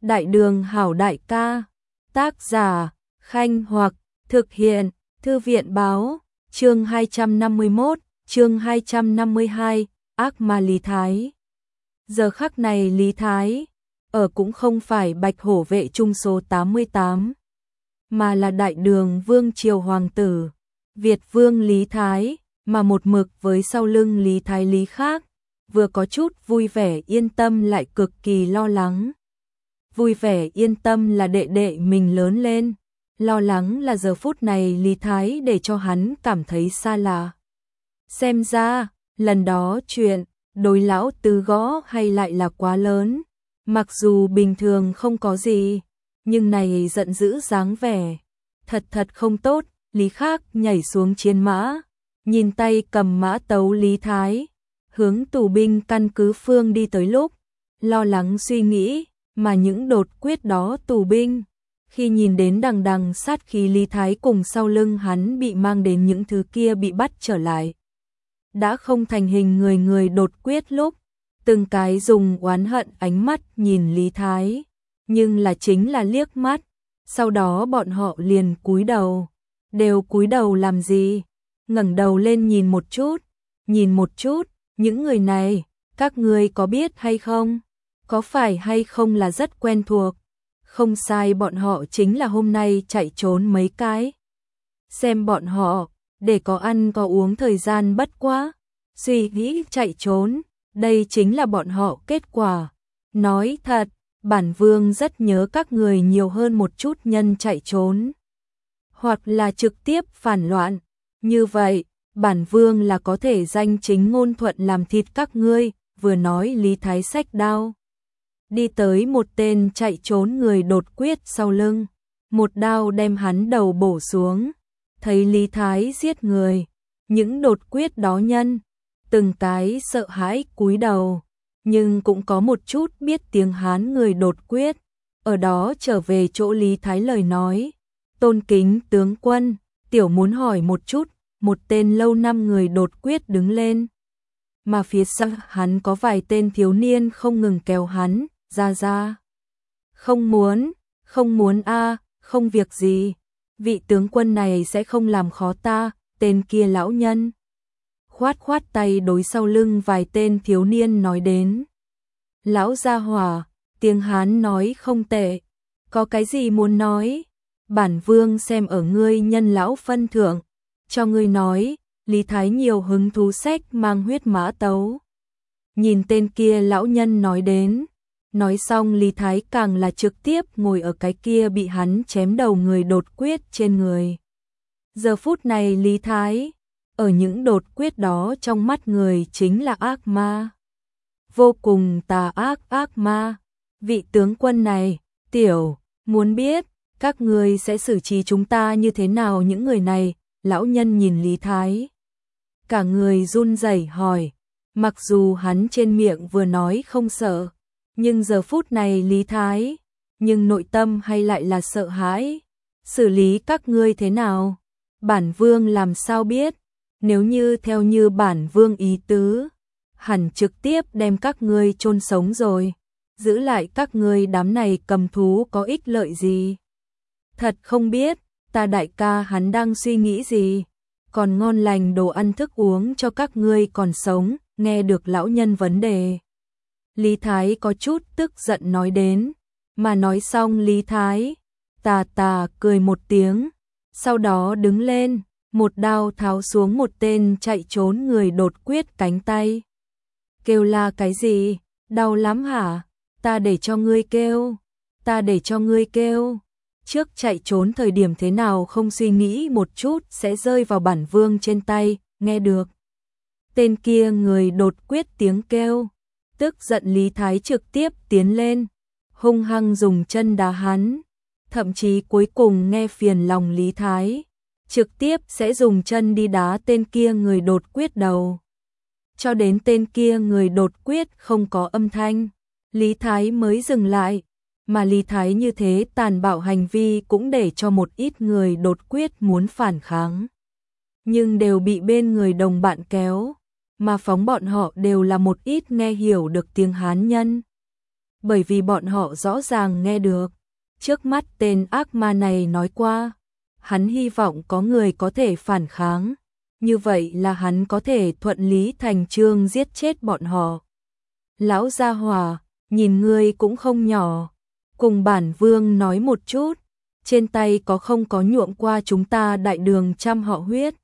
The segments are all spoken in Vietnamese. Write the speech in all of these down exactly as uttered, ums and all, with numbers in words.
Đại đường hảo đại ca, tác giả, Khanh Hoặc, thực hiện, Thư viện báo, chương hai trăm năm mươi mốt, chương hai trăm năm mươi hai, ác ma Lý Thái. Giờ khắc này Lý Thái, ở cũng không phải Bạch Hổ vệ trung số tám mươi tám, mà là đại đường vương triều hoàng tử, Việt vương Lý Thái, mà một mực với sau lưng Lý Thái Lý khác, vừa có chút vui vẻ yên tâm lại cực kỳ lo lắng. Vui vẻ yên tâm là đệ đệ mình lớn lên, lo lắng là giờ phút này Lý Thái để cho hắn cảm thấy xa lạ. Xem ra, lần đó chuyện, đối lão tứ gõ hay lại là quá lớn, mặc dù bình thường không có gì, nhưng này giận dữ dáng vẻ, thật thật không tốt. Lý Khác nhảy xuống chiến mã, nhìn tay cầm mã tấu Lý Thái, hướng tù binh căn cứ phương đi tới lúc, lo lắng suy nghĩ, mà những đột quyết đó tù binh, khi nhìn đến đằng đằng sát khí Lý Thái cùng sau lưng hắn bị mang đến những thứ kia bị bắt trở lại. Đã không thành hình người người đột quyết lúc, từng cái dùng oán hận ánh mắt nhìn Lý Thái, nhưng là chính là liếc mắt, sau đó bọn họ liền cúi đầu. Đều cúi đầu làm gì? Ngẩng đầu lên nhìn một chút, nhìn một chút, những người này, các ngươi có biết hay không? Có phải hay không là rất quen thuộc? Không sai, bọn họ chính là hôm nay chạy trốn mấy cái. Xem bọn họ, để có ăn có uống thời gian bất quá, suy nghĩ chạy trốn, đây chính là bọn họ kết quả. Nói thật, bản vương rất nhớ các người nhiều hơn một chút nhân chạy trốn. Hoặc là trực tiếp phản loạn, như vậy, bản vương là có thể danh chính ngôn thuận làm thịt các ngươi, vừa nói Lý Thái xách đao. Đi tới một tên chạy trốn người đột quyết sau lưng, một đao đem hắn đầu bổ xuống, thấy Lý Thái giết người, những đột quyết đó nhân, từng cái sợ hãi cúi đầu, nhưng cũng có một chút biết tiếng Hán người đột quyết, ở đó trở về chỗ Lý Thái lời nói. Tôn kính tướng quân, tiểu muốn hỏi một chút, một tên lâu năm người đột quyết đứng lên. Mà phía sau hắn có vài tên thiếu niên không ngừng kéo hắn, ra ra. Không muốn, không muốn a, không việc gì, vị tướng quân này sẽ không làm khó ta, tên kia lão nhân. Khoát khoát tay đối sau lưng vài tên thiếu niên nói đến. Lão gia hỏa, tiếng Hán nói không tệ, có cái gì muốn nói? Bản vương xem ở ngươi nhân lão phân thượng, cho ngươi nói. Lý Thái nhiều hứng thú sách mang huyết mã tấu. Nhìn tên kia lão nhân nói đến, nói xong Lý Thái càng là trực tiếp ngồi ở cái kia bị hắn chém đầu người đột quyết trên người. Giờ phút này Lý Thái, ở những đột quyết đó trong mắt người chính là ác ma. Vô cùng tà ác ác ma. Vị tướng quân này, tiểu, muốn biết các người sẽ xử trí chúng ta như thế nào những người này? Lão nhân nhìn Lý Thái, cả người run rẩy hỏi, mặc dù hắn trên miệng vừa nói không sợ, nhưng giờ phút này Lý Thái, nhưng nội tâm hay lại là sợ hãi. Xử lý các ngươi thế nào? Bản vương làm sao biết? Nếu như theo như bản vương ý tứ, hẳn trực tiếp đem các ngươi chôn sống rồi, giữ lại các ngươi đám này cầm thú có ích lợi gì? Thật không biết, ta đại ca hắn đang suy nghĩ gì, còn ngon lành đồ ăn thức uống cho các ngươi còn sống. Nghe được lão nhân vấn đề, Lý Thái có chút tức giận nói đến, mà nói xong Lý Thái tà tà cười một tiếng, sau đó đứng lên, một đao tháo xuống một tên chạy trốn người đột quyết cánh tay. Kêu la cái gì? Đau lắm hả? Ta để cho ngươi kêu, ta để cho ngươi kêu. Trước chạy trốn thời điểm thế nào không suy nghĩ một chút sẽ rơi vào bản vương trên tay, nghe được. Tên kia người đột quyết tiếng kêu, tức giận Lý Thái trực tiếp tiến lên, hung hăng dùng chân đá hắn, thậm chí cuối cùng nghe phiền lòng Lý Thái, trực tiếp sẽ dùng chân đi đá tên kia người đột quyết đầu. Cho đến tên kia người đột quyết không có âm thanh, Lý Thái mới dừng lại. Mà Lý Thái như thế tàn bạo hành vi cũng để cho một ít người đột quyết muốn phản kháng. Nhưng đều bị bên người đồng bạn kéo, mà phóng bọn họ đều là một ít nghe hiểu được tiếng Hán nhân. bởi vì bọn họ rõ ràng nghe được. Trước mắt tên ác ma này nói qua, hắn hy vọng có người có thể phản kháng, như vậy là hắn có thể thuận lý thành chương giết chết bọn họ. Lão gia hỏa, nhìn ngươi cũng không nhỏ, cùng bản vương nói một chút, trên tay có không có nhuộm qua chúng ta đại đường trăm họ huyết.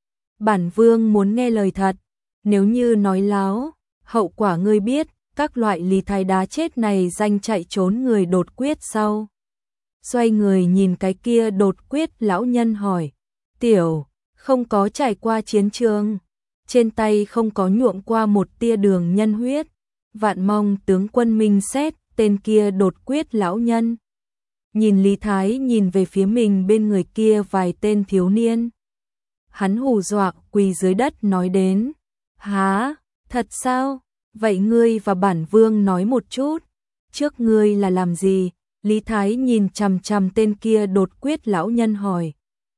Bản vương muốn nghe lời thật, nếu như nói láo, hậu quả ngươi biết, các loại Lý Thái đá chết này danh chạy trốn người đột quyết sau. Xoay người nhìn cái kia đột quyết lão nhân hỏi, tiểu, không có trải qua chiến trường, trên tay không có nhuộm qua một tia đường nhân huyết, vạn mong tướng quân minh xét, tên kia đột quyết lão nhân. Nhìn Lý Thái nhìn về phía mình bên người kia vài tên thiếu niên. Hắn hù dọa quỳ dưới đất nói đến, há, thật sao, vậy ngươi và bản vương nói một chút, trước ngươi là làm gì? Lý Thái nhìn chằm chằm tên kia đột quyết lão nhân hỏi.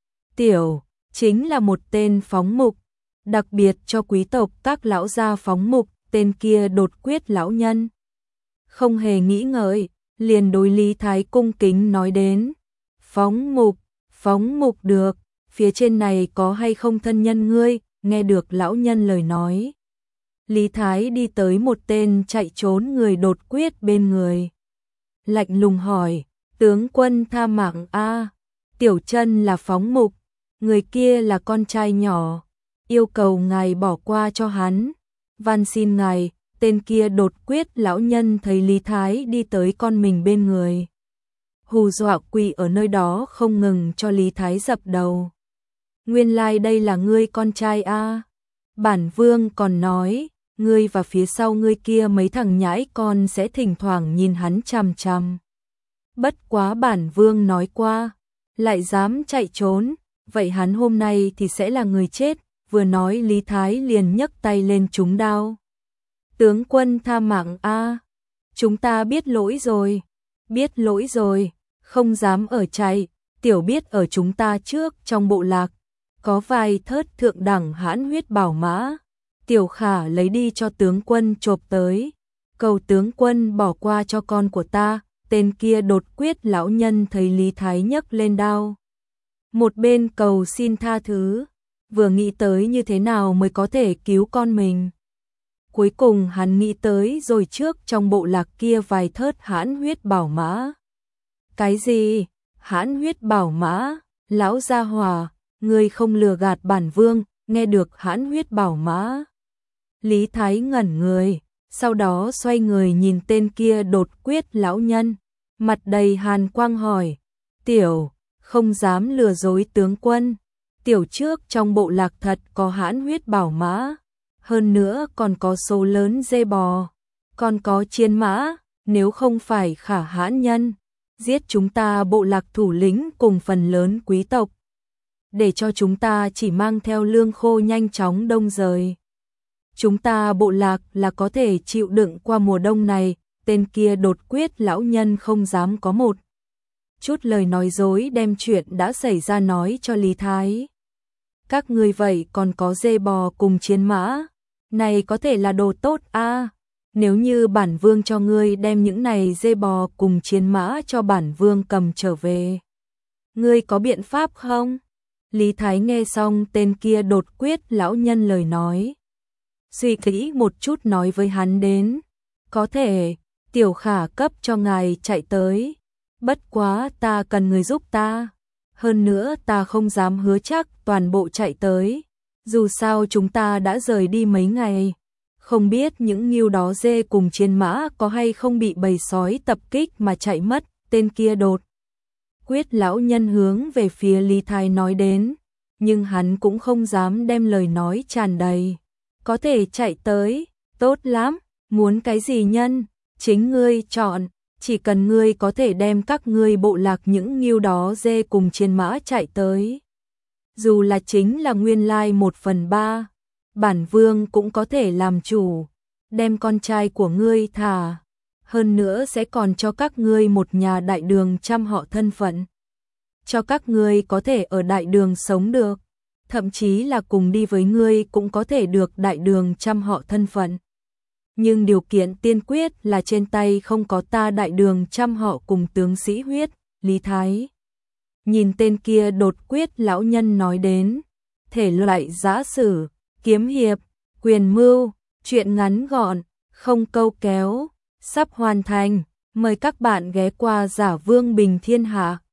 Tiểu, chính là một tên phóng mục, đặc biệt cho quý tộc các lão gia phóng mục, tên kia đột quyết lão nhân. Không hề nghĩ ngợi, liền đối Lý Thái cung kính nói đến. Phóng mục, phóng mục được, phía trên này có hay không thân nhân ngươi, nghe được lão nhân lời nói. Lý Thái đi tới một tên chạy trốn người đột quyết bên người. Lạnh lùng hỏi, tướng quân tha mạng a, tiểu chân là phóng mục, người kia là con trai nhỏ, yêu cầu ngài bỏ qua cho hắn, van xin ngài. Tên kia đột quyết lão nhân thấy Lý Thái đi tới con mình bên người, hù dọa quỳ ở nơi đó không ngừng cho Lý Thái dập đầu. Nguyên lai like đây là ngươi con trai a, bản vương còn nói, ngươi và phía sau ngươi kia mấy thằng nhãi con sẽ thỉnh thoảng nhìn hắn chằm chằm. Bất quá bản vương nói qua, lại dám chạy trốn, vậy hắn hôm nay thì sẽ là người chết. Vừa nói Lý Thái liền nhấc tay lên trúng đao. Tướng quân tha mạng a, chúng ta biết lỗi rồi, biết lỗi rồi, không dám ở chạy, tiểu biết ở chúng ta trước trong bộ lạc, có vài thớt thượng đẳng hãn huyết bảo mã, tiểu khả lấy đi cho tướng quân chộp tới, cầu tướng quân bỏ qua cho con của ta. Tên kia đột quyết lão nhân thấy Lý Thái nhấc lên đao, một bên cầu xin tha thứ, vừa nghĩ tới như thế nào mới có thể cứu con mình. Cuối cùng hắn nghĩ tới rồi trước trong bộ lạc kia vài thớt hãn huyết bảo mã. Cái gì? Hãn huyết bảo mã? Lão gia hỏa, ngươi không lừa gạt bản vương, nghe được hãn huyết bảo mã. Lý Thái ngẩn người, sau đó xoay người nhìn tên kia đột quyết lão nhân, mặt đầy hàn quang hỏi, tiểu, không dám lừa dối tướng quân, tiểu trước trong bộ lạc thật có hãn huyết bảo mã. Hơn nữa còn có số lớn dê bò, còn có chiến mã, nếu không phải khả hãn nhân, giết chúng ta bộ lạc thủ lĩnh cùng phần lớn quý tộc, để cho chúng ta chỉ mang theo lương khô nhanh chóng đông rời. Chúng ta bộ lạc là có thể chịu đựng qua mùa đông này. Tên kia đột quyết lão nhân không dám có một chút lời nói dối, đem chuyện đã xảy ra nói cho Lý Thái. Các ngươi vậy còn có dê bò cùng chiến mã, này có thể là đồ tốt a, à, nếu như bản vương cho ngươi đem những này dê bò cùng chiến mã cho bản vương cầm trở về, ngươi có biện pháp không? Lý Thái nghe xong tên kia đột quyết lão nhân lời nói, suy nghĩ một chút nói với hắn đến, có thể, tiểu khả cấp cho ngài chạy tới, bất quá ta cần người giúp ta, hơn nữa ta không dám hứa chắc toàn bộ chạy tới. Dù sao chúng ta đã rời đi mấy ngày, không biết những ngưu đó dê cùng chiến mã có hay không bị bầy sói tập kích mà chạy mất. Tên kia đột quyết lão nhân hướng về phía Lý Thái nói đến, nhưng hắn cũng không dám đem lời nói tràn đầy. Có thể chạy tới, tốt lắm, muốn cái gì nhân, chính ngươi chọn, chỉ cần ngươi có thể đem các ngươi bộ lạc những ngưu đó dê cùng chiến mã chạy tới. Dù là chính là nguyên lai một phần ba, bản vương cũng có thể làm chủ, đem con trai của ngươi thả, hơn nữa sẽ còn cho các ngươi một nhà đại đường trăm họ thân phận, cho các ngươi có thể ở đại đường sống được, thậm chí là cùng đi với ngươi cũng có thể được đại đường trăm họ thân phận. nhưng điều kiện tiên quyết là trên tay không có ta đại đường trăm họ cùng tướng sĩ huyết. Lý Thái nhìn tên kia đột quyết lão nhân nói đến, thể loại giã sử, kiếm hiệp, quyền mưu, chuyện ngắn gọn, không câu kéo, sắp hoàn thành, mời các bạn ghé qua Giả Vương Bình Thiên Hạ.